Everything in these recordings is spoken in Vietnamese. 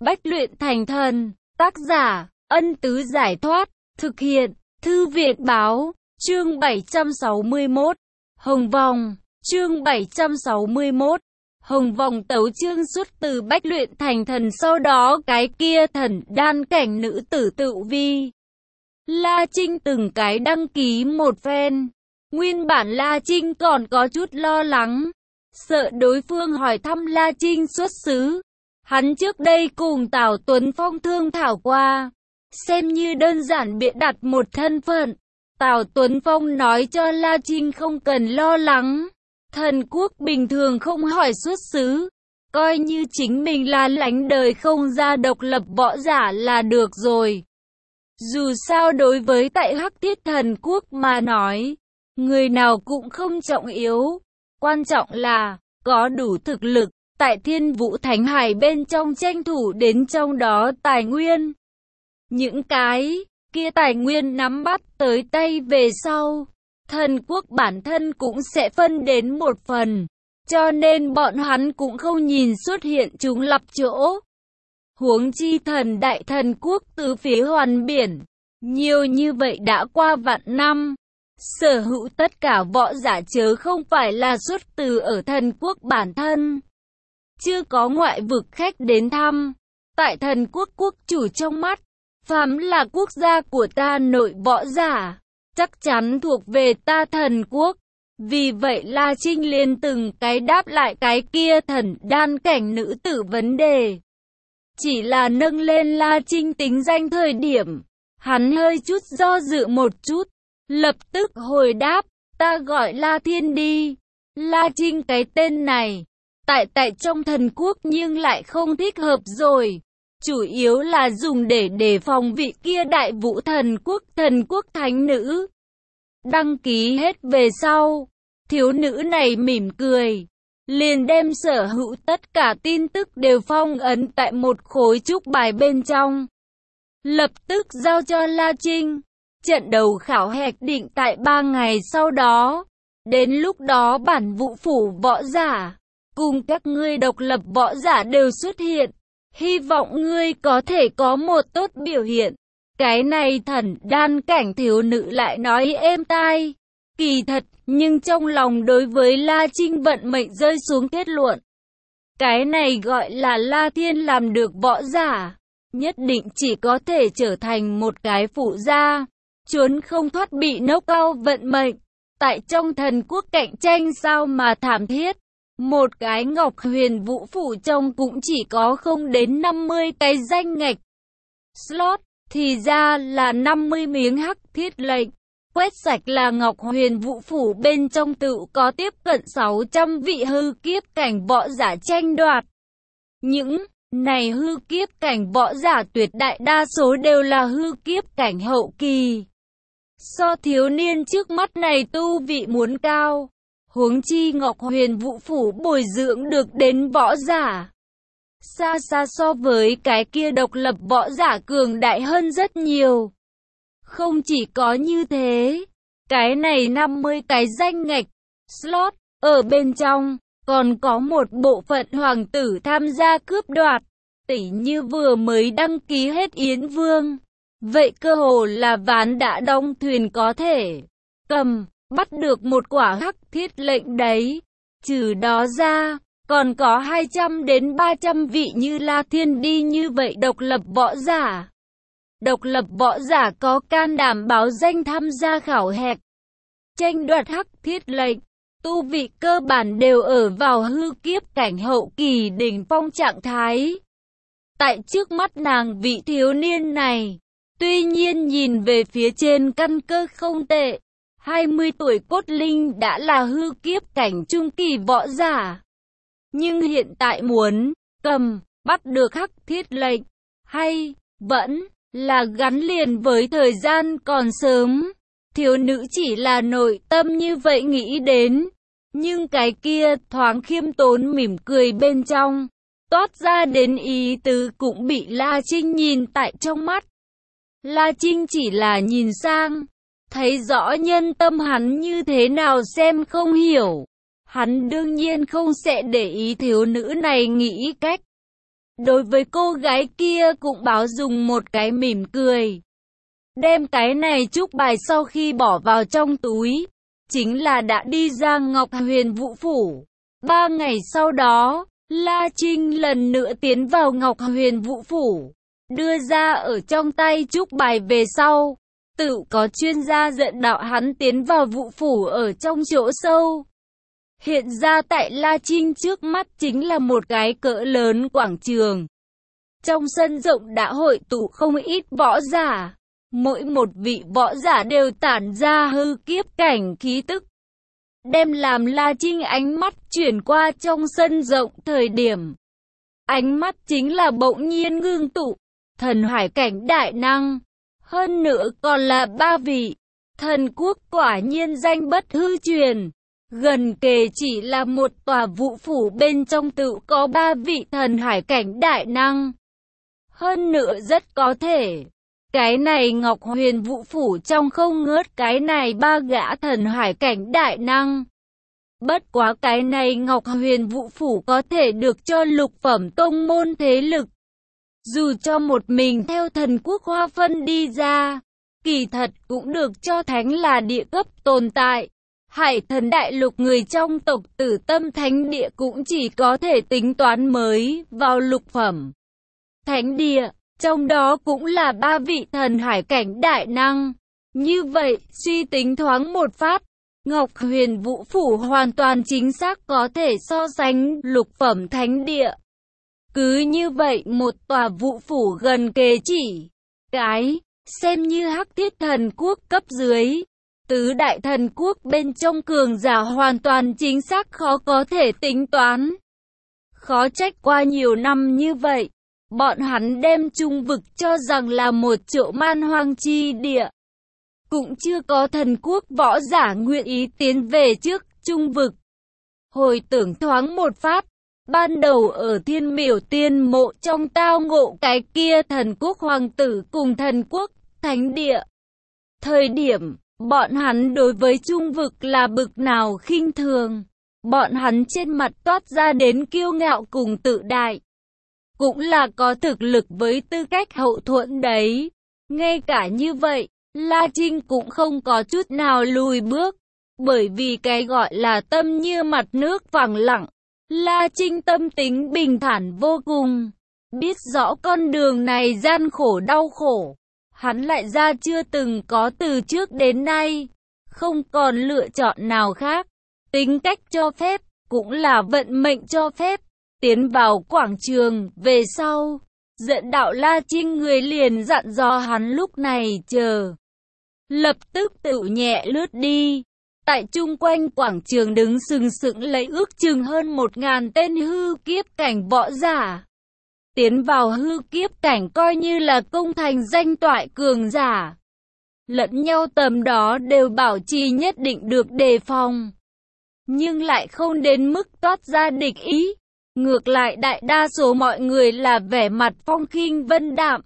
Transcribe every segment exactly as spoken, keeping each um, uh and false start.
Bách luyện thành thần. Tác giả, Ân Tứ Giải Thoát. Thực hiện, Thư Viện Báo. Chương bảy trăm sáu mươi mốt. Hồng Vòng. Chương bảy trăm sáu mươi mốt. Hồng Vòng tấu chương xuất từ Bách luyện thành thần, sau đó cái kia thần đan cảnh nữ tử tự vi. La Trinh từng cái đăng ký một phen. Nguyên bản La Trinh còn có chút lo lắng, sợ đối phương hỏi thăm La Trinh xuất xứ. Hắn trước đây cùng Tào Tuấn Phong thương thảo qua, xem như đơn giản bịa đặt một thân phận. Tào Tuấn Phong nói cho La Trinh không cần lo lắng, thần quốc bình thường không hỏi xuất xứ, coi như chính mình là lãnh đời không ra độc lập võ giả là được rồi. Dù sao đối với tại Hắc Thiết thần quốc mà nói, người nào cũng không trọng yếu, quan trọng là có đủ thực lực, tại Thiên Vũ Thánh Hải bên trong tranh thủ đến trong đó tài nguyên. Những cái kia tài nguyên nắm bắt tới tay về sau, thần quốc bản thân cũng sẽ phân đến một phần, cho nên bọn hắn cũng không nhìn xuất hiện chúng lập chỗ. Huống chi thần đại thần quốc từ phía hoàn biển, nhiều như vậy đã qua vạn năm, sở hữu tất cả võ giả chớ không phải là xuất từ ở thần quốc bản thân. Chưa có ngoại vực khách đến thăm, tại thần quốc quốc chủ trong mắt, phàm là quốc gia của ta nội võ giả, chắc chắn thuộc về ta thần quốc. Vì vậy La Trinh liền từng cái đáp lại cái kia thần đan cảnh nữ tử vấn đề. Chỉ là nâng lên La Trinh tính danh thời điểm, hắn hơi chút do dự một chút, lập tức hồi đáp, ta gọi La Thiên đi. La Trinh cái tên này, tại tại trong thần quốc nhưng lại không thích hợp rồi. Chủ yếu là dùng để đề phòng vị kia đại vũ thần quốc thần quốc thánh nữ. Đăng ký hết về sau, thiếu nữ này mỉm cười, liền đem sở hữu tất cả tin tức đều phong ấn tại một khối trúc bài bên trong. Lập tức giao cho La Trinh. Trận đầu khảo hạch định tại ba ngày sau đó. Đến lúc đó bản vũ phủ võ giả, cùng các ngươi độc lập võ giả đều xuất hiện. Hy vọng ngươi có thể có một tốt biểu hiện. Cái này thần đan cảnh thiếu nữ lại nói êm tai. Kỳ thật, nhưng trong lòng đối với La Trinh vận mệnh rơi xuống kết luận. Cái này gọi là La Thiên làm được võ giả, nhất định chỉ có thể trở thành một cái phụ gia, trốn không thoát bị nốc cao vận mệnh. Tại trong thần quốc cạnh tranh sao mà thảm thiết. Một cái Ngọc Huyền Vũ phủ trong cũng chỉ có không đến năm mươi cái danh ngạch slot, thì ra là năm mươi miếng hắc thiết lệnh. Quét sạch là Ngọc Huyền Vũ phủ bên trong tự có tiếp cận sáu trăm vị hư kiếp cảnh võ giả tranh đoạt. Những này hư kiếp cảnh võ giả tuyệt đại đa số đều là hư kiếp cảnh hậu kỳ. So thiếu niên trước mắt này tu vị muốn cao. Huống chi Ngọc Huyền Vũ phủ bồi dưỡng được đến võ giả, xa xa so với cái kia độc lập võ giả cường đại hơn rất nhiều. Không chỉ có như thế, cái này năm mươi cái danh ngạch slot ở bên trong, còn có một bộ phận hoàng tử tham gia cướp đoạt. Tỉ như vừa mới đăng ký hết Yến Vương, vậy cơ hồ là ván đã đóng thuyền có thể cầm bắt được một quả hắc thiết lệnh đấy. Trừ đó ra, còn có hai trăm đến ba trăm vị như La Thiên đi như vậy độc lập võ giả. Độc lập võ giả có can đảm báo danh tham gia khảo hạch, tranh đoạt hắc thiết lệnh, tu vị cơ bản đều ở vào hư kiếp cảnh hậu kỳ đỉnh phong trạng thái. Tại trước mắt nàng vị thiếu niên này, tuy nhiên nhìn về phía trên căn cơ không tệ, hai mươi tuổi cốt linh đã là hư kiếp cảnh trung kỳ võ giả. Nhưng hiện tại muốn cầm bắt được hắc thiết lệnh, hay vẫn là gắn liền với thời gian còn sớm. Thiếu nữ chỉ là nội tâm như vậy nghĩ đến, nhưng cái kia thoáng khiêm tốn mỉm cười bên trong, toát ra đến ý tứ cũng bị La Trinh nhìn tại trong mắt. La Trinh chỉ là nhìn sang, thấy rõ nhân tâm hắn như thế nào xem không hiểu. Hắn đương nhiên không sẽ để ý thiếu nữ này nghĩ cách Đối với cô gái kia cũng báo dùng một cái mỉm cười. Đem cái này chúc bài sau khi bỏ vào trong túi, chính là đã đi ra Ngọc Huyền Vũ Phủ. Ba ngày sau đó, La Trinh lần nữa tiến vào Ngọc Huyền Vũ Phủ, đưa ra ở trong tay chúc bài về sau. Tự có chuyên gia dẫn đạo hắn tiến vào Vũ Phủ ở trong chỗ sâu. Hiện ra tại La Trinh trước mắt chính là một cái cỡ lớn quảng trường. Trong sân rộng đã hội tụ không ít võ giả. Mỗi một vị võ giả đều tản ra hư kiếp cảnh khí tức. Đem làm La Trinh ánh mắt chuyển qua trong sân rộng thời điểm. Ánh mắt chính là bỗng nhiên ngưng tụ. Thần hải cảnh đại năng. Hơn nữa còn là ba vị. Thần quốc quả nhiên danh bất hư truyền. Gần kề chỉ là một tòa vũ phủ bên trong tự có ba vị thần hải cảnh đại năng. Hơn nữa rất có thể, cái này Ngọc Huyền Vũ Phủ trong không ngớt cái này ba gã thần hải cảnh đại năng. Bất quá cái này Ngọc Huyền Vũ Phủ có thể được cho lục phẩm tông môn thế lực. Dù cho một mình theo thần quốc hoa phân đi ra, kỳ thật cũng được cho thánh là địa cấp tồn tại. Hải thần đại lục người trong tộc Tử Tâm Thánh Địa cũng chỉ có thể tính toán mới vào lục phẩm thánh địa, trong đó cũng là ba vị thần hải cảnh đại năng. Như vậy, suy tính thoáng một phát, Ngọc Huyền Vũ Phủ hoàn toàn chính xác có thể so sánh lục phẩm thánh địa. Cứ như vậy một tòa vũ phủ gần kề chỉ cái, xem như Hắc Thiết Thần Quốc cấp dưới. Tứ đại thần quốc bên trong cường giả hoàn toàn chính xác khó có thể tính toán. Khó trách qua nhiều năm như vậy, bọn hắn đem trung vực cho rằng là một chỗ man hoang chi địa. Cũng chưa có thần quốc võ giả nguyện ý tiến về trước trung vực. Hồi tưởng thoáng một phát, ban đầu ở Thiên Miểu Tiên Mộ trong tao ngộ cái kia thần quốc hoàng tử cùng thần quốc thánh địa. Thời điểm bọn hắn đối với trung vực là bực nào khinh thường. Bọn hắn trên mặt toát ra đến kiêu ngạo cùng tự đại. Cũng là có thực lực với tư cách hậu thuẫn đấy. Ngay cả như vậy, La Trinh cũng không có chút nào lùi bước. Bởi vì cái gọi là tâm như mặt nước phẳng lặng. La Trinh tâm tính bình thản vô cùng. Biết rõ con đường này gian khổ đau khổ. Hắn lại ra chưa từng có từ trước đến nay, không còn lựa chọn nào khác. Tính cách cho phép, cũng là vận mệnh cho phép. Tiến vào quảng trường, về sau, dẫn đạo La Trinh người liền dặn dò hắn lúc này chờ. Lập tức tự nhẹ lướt đi. Tại chung quanh quảng trường đứng sừng sững lấy ước chừng hơn một ngàn tên hư kiếp cảnh võ giả. Tiến vào hư kiếp cảnh coi như là công thành danh toại cường giả. Lẫn nhau tầm đó đều bảo trì nhất định được đề phòng. Nhưng lại không đến mức toát ra địch ý. Ngược lại đại đa số mọi người là vẻ mặt phong khinh vân đạm.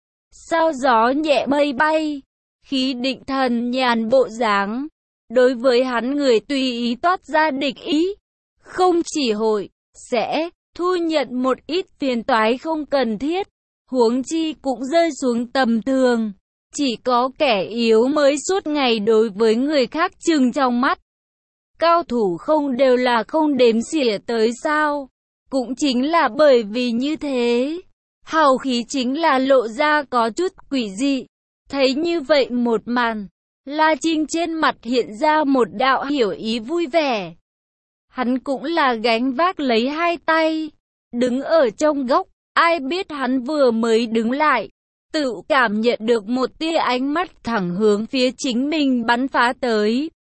Sao gió nhẹ mây bay, khí định thần nhàn bộ dáng. Đối với hắn người tùy ý toát ra địch ý. Không chỉ hội, sẽ thu nhận một ít phiền toái không cần thiết, huống chi cũng rơi xuống tầm thường. Chỉ có kẻ yếu mới suốt ngày đối với người khác trừng trong mắt. Cao thủ không đều là không đếm xỉa tới sao? Cũng chính là bởi vì như thế, hào khí chính là lộ ra có chút quỷ dị. Thấy như vậy một màn, La Trinh trên mặt hiện ra một đạo hiểu ý vui vẻ. Hắn cũng là gánh vác lấy hai tay, đứng ở trong góc, ai biết hắn vừa mới đứng lại, tự cảm nhận được một tia ánh mắt thẳng hướng phía chính mình bắn phá tới.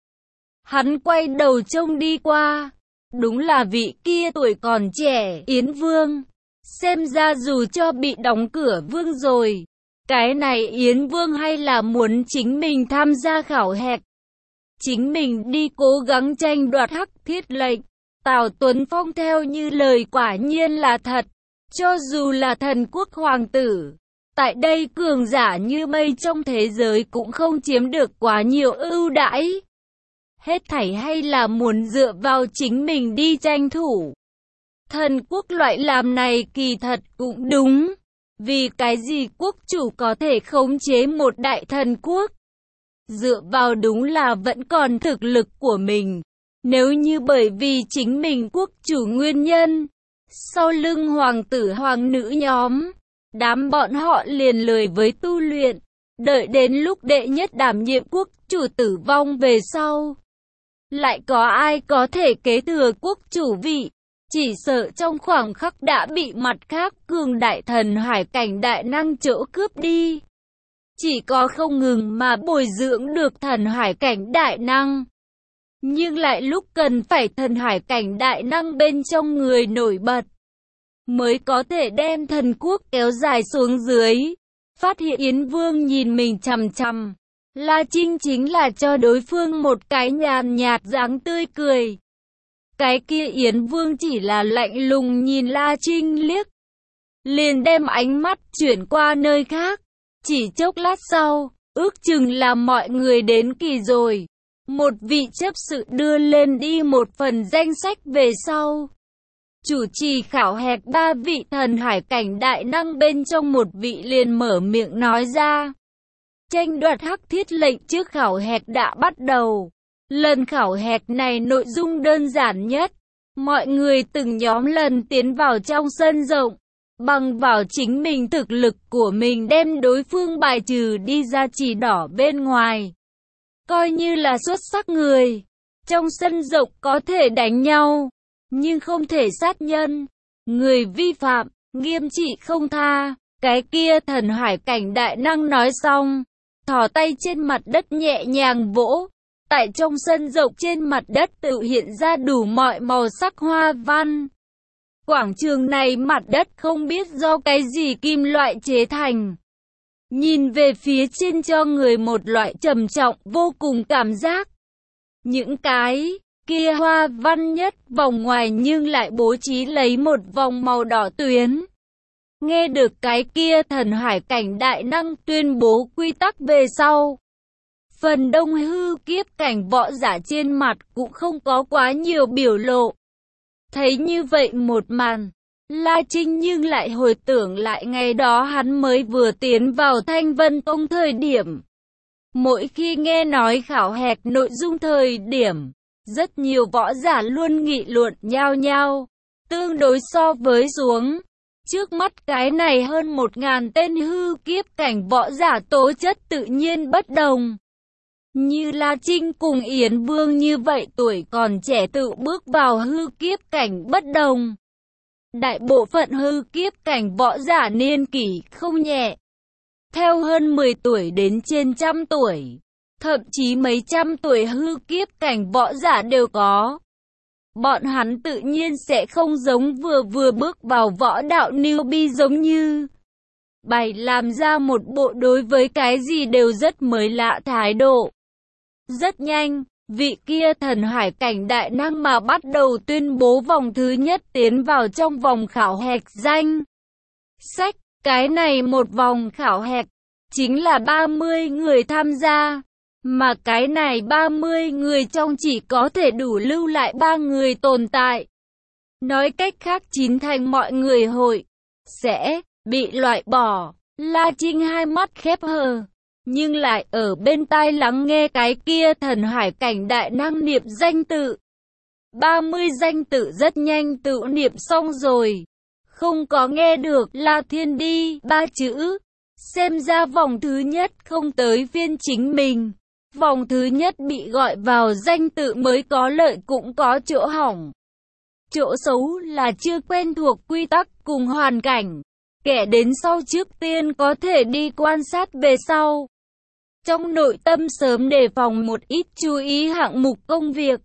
Hắn quay đầu trông đi qua, đúng là vị kia tuổi còn trẻ, Yến Vương. Xem ra dù cho bị đóng cửa vương rồi, cái này Yến Vương hay là muốn chính mình tham gia khảo hạch. Chính mình đi cố gắng tranh đoạt Hắc Thiết lệnh. Tào Tuấn Phong theo như lời quả nhiên là thật. Cho dù là thần quốc hoàng tử, tại đây cường giả như mây trong thế giới cũng không chiếm được quá nhiều ưu đãi. Hết thảy hay là muốn dựa vào chính mình đi tranh thủ. Thần quốc loại làm này kỳ thật cũng đúng. Vì cái gì quốc chủ có thể khống chế một đại thần quốc? Dựa vào đúng là vẫn còn thực lực của mình. Nếu như bởi vì chính mình quốc chủ nguyên nhân, sau lưng hoàng tử hoàng nữ nhóm, đám bọn họ liền lười với tu luyện, đợi đến lúc đệ nhất đảm nhiệm quốc chủ tử vong về sau. Lại có ai có thể kế thừa quốc chủ vị? Chỉ sợ trong khoảng khắc đã bị mặt khác cường đại thần hải cảnh đại năng chỗ cướp đi. Chỉ có không ngừng mà bồi dưỡng được thần hải cảnh đại năng. Nhưng lại lúc cần phải thần hải cảnh đại năng bên trong người nổi bật, mới có thể đem thần quốc kéo dài xuống dưới. Phát hiện Yến Vương nhìn mình chằm chằm, La Trinh chính là cho đối phương một cái nhàn nhạt dáng tươi cười. Cái kia Yến Vương chỉ là lạnh lùng nhìn La Trinh liếc, liền đem ánh mắt chuyển qua nơi khác. Chỉ chốc lát sau, ước chừng là mọi người đến kỳ rồi. Một vị chấp sự đưa lên đi một phần danh sách về sau. Chủ trì khảo hạch ba vị thần hải cảnh đại năng bên trong một vị liền mở miệng nói ra. Tranh đoạt hắc thiết lệnh trước khảo hạch đã bắt đầu. Lần khảo hạch này nội dung đơn giản nhất. Mọi người từng nhóm lần tiến vào trong sân rộng. Bằng vào chính mình thực lực của mình đem đối phương bài trừ đi ra chỉ đỏ bên ngoài. Coi như là xuất sắc người. Trong sân rộng có thể đánh nhau, nhưng không thể sát nhân. Người vi phạm, nghiêm trị không tha. Cái kia thần hải cảnh đại năng nói xong, thò tay trên mặt đất nhẹ nhàng vỗ. Tại trong sân rộng trên mặt đất tự hiện ra đủ mọi màu sắc hoa văn. Quảng trường này mặt đất không biết do cái gì kim loại chế thành. Nhìn về phía trên cho người một loại trầm trọng vô cùng cảm giác. Những cái kia hoa văn nhất vòng ngoài nhưng lại bố trí lấy một vòng màu đỏ tuyến. Nghe được cái kia thần hải cảnh đại năng tuyên bố quy tắc về sau. Phần đông hư kiếp cảnh võ giả trên mặt cũng không có quá nhiều biểu lộ. Thấy như vậy một màn, La Trinh nhưng lại hồi tưởng lại ngày đó hắn mới vừa tiến vào Thanh Vân Tông thời điểm. Mỗi khi nghe nói khảo hạch nội dung thời điểm, rất nhiều võ giả luôn nghị luận nhau nhau. Tương đối so với xuống, trước mắt cái này hơn một ngàn tên hư kiếp cảnh võ giả tố chất tự nhiên bất đồng. Như La Trinh cùng Yến Vương như vậy tuổi còn trẻ tự bước vào hư kiếp cảnh bất đồng. Đại bộ phận hư kiếp cảnh võ giả niên kỷ không nhẹ. Theo hơn mười tuổi đến trên trăm tuổi, thậm chí mấy trăm tuổi hư kiếp cảnh võ giả đều có. Bọn hắn tự nhiên sẽ không giống vừa vừa bước vào võ đạo newbie giống như bày làm ra một bộ đối với cái gì đều rất mới lạ thái độ. Rất nhanh, vị kia thần hải cảnh đại năng mà bắt đầu tuyên bố vòng thứ nhất tiến vào trong vòng khảo hạch danh sách. Cái này một vòng khảo hạch, chính là ba mươi người tham gia. Mà cái này ba mươi người trong chỉ có thể đủ lưu lại ba người tồn tại. Nói cách khác chín thành mọi người hội sẽ bị loại bỏ. La Trinh hai mắt khép hờ, nhưng lại ở bên tai lắng nghe cái kia thần hải cảnh đại năng niệm danh tự. ba mươi danh tự rất nhanh tự niệm xong rồi. Không có nghe được La Thiên đi ba chữ. Xem ra vòng thứ nhất không tới phiên chính mình. Vòng thứ nhất bị gọi vào danh tự mới có lợi cũng có chỗ hỏng. Chỗ xấu là chưa quen thuộc quy tắc cùng hoàn cảnh. Kẻ đến sau trước tiên có thể đi quan sát về sau. Trong nội tâm sớm đề phòng một ít chú ý hạng mục công việc.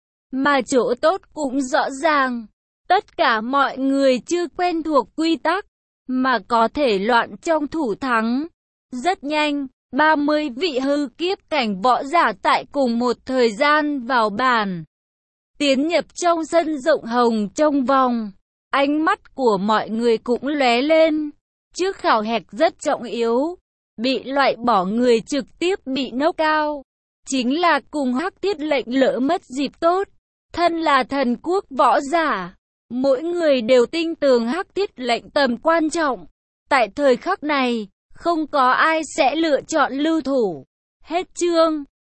Mà chỗ tốt cũng rõ ràng. Tất cả mọi người chưa quen thuộc quy tắc, mà có thể loạn trong thủ thắng. Rất nhanh, ba mươi vị hư kiếp cảnh võ giả tại cùng một thời gian vào bàn. Tiến nhập trong sân rộng hồng trong vòng. Ánh mắt của mọi người cũng lóe lên. Trước khảo hạch rất trọng yếu. Bị loại bỏ người trực tiếp bị knock out. Chính là cùng hắc thiết lệnh lỡ mất dịp tốt. Thân là thần quốc võ giả. Mỗi người đều tin tưởng Hắc Thiết lệnh tầm quan trọng. Tại thời khắc này, không có ai sẽ lựa chọn lưu thủ. Hết chương.